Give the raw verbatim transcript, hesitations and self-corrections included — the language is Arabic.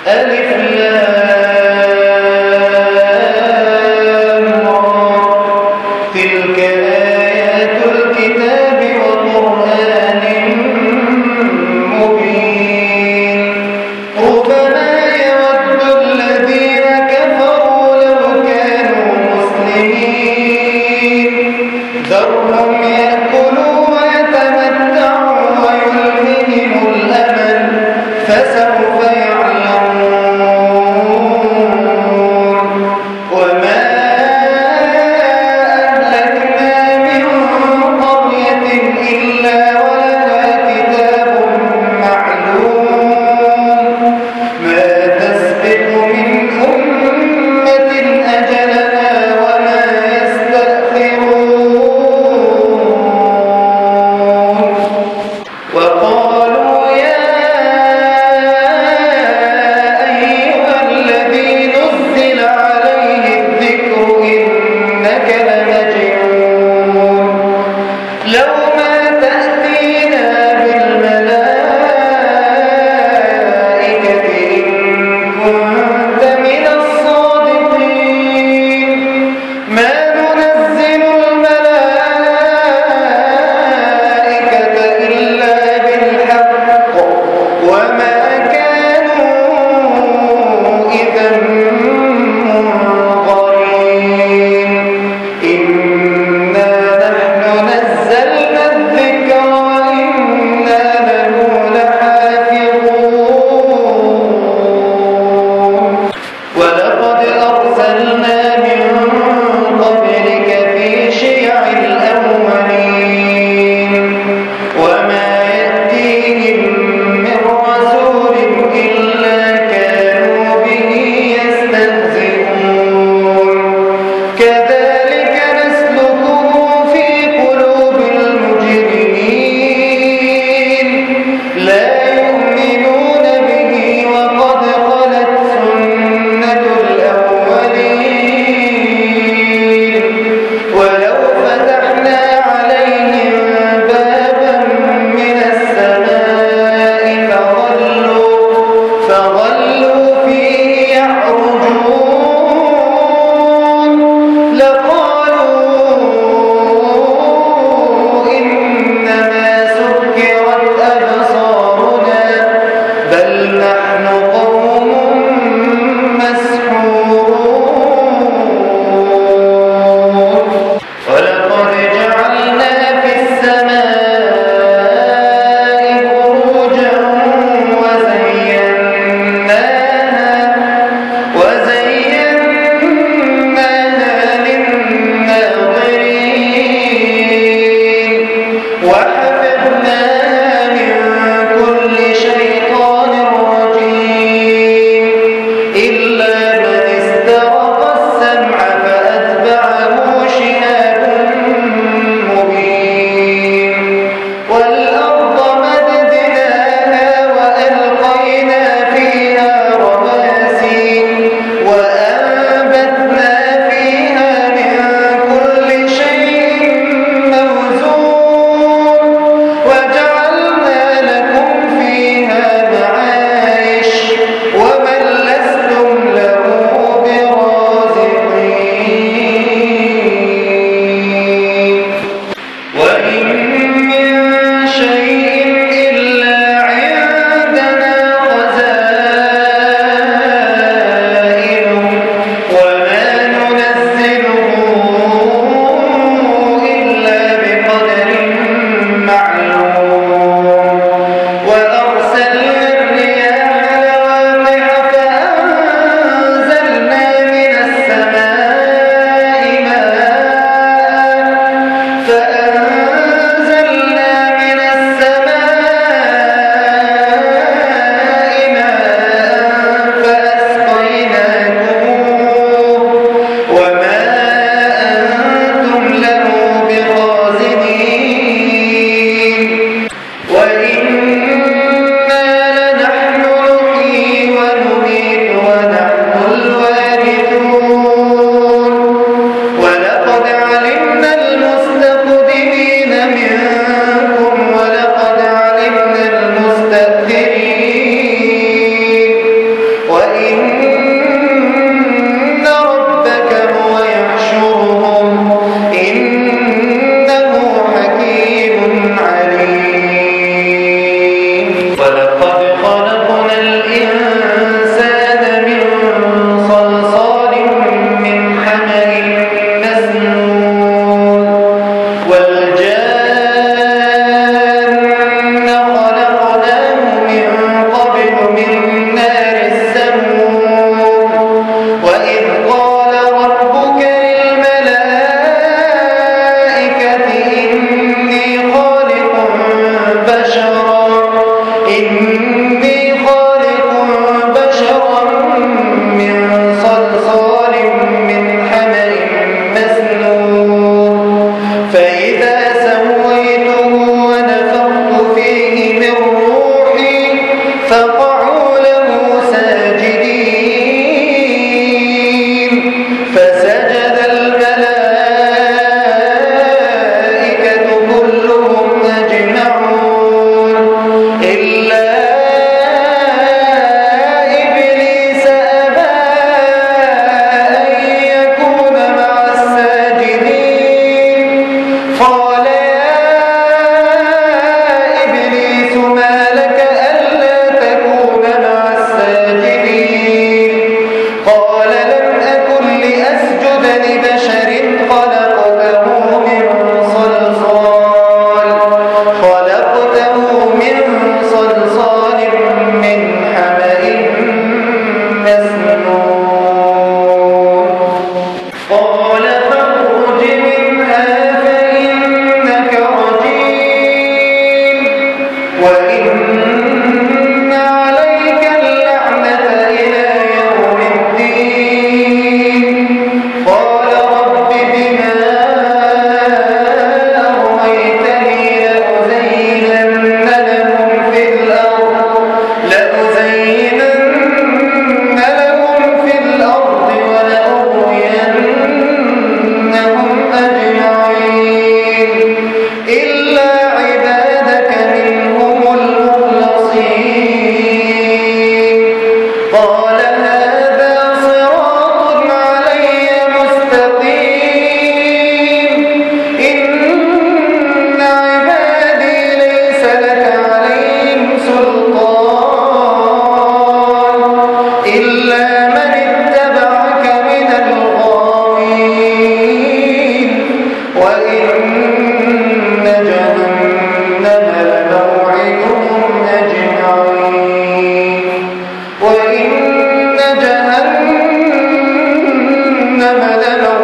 ألف لام را تلك آيات الكتاب وقرآن مبين ربما يود الذين كفروا لو كانوا مسلمين ذرهم يأكلوا ويتمتعوا ويلههم الأمل فسوف يعلمون الإنسان من صلصال من حمأ مسنون والجان خلقناه من قبل من نار السموم وإذ قال ربك للملائكة إني خالق بشرا إني خالق بشرا من صلصال من حمأ مسنون فإذا سويته ونفخت فيه من روحي فقعوا له ساجدين فسجد الملائكة كلهم أجمعون إلا إبليس أبى أن يكون مع الساجدين قال يا إبليس ما لك ألا تكون مع الساجدين قال لم أكن لأسجد لبشر خلقته من صلصال خلقته من صلصال من حمأ مسنون قال فاخرج منها فإنك رجيم وإن عليك اللعنة إلى يوم الدين قال رب بما أغويتني لأزينن لهم في الأرض لأزينن لهم في الأرض ولأغوينهم أجمعين إلا عبادك منهم المخلصين قال هذا صراط علي مستقيم إن عبادي ليس لك عليهم سلطان إلا من اتبعك من الغاوين وإن جهنم لموعدهم أجمعين وإن جهنم لموعدهم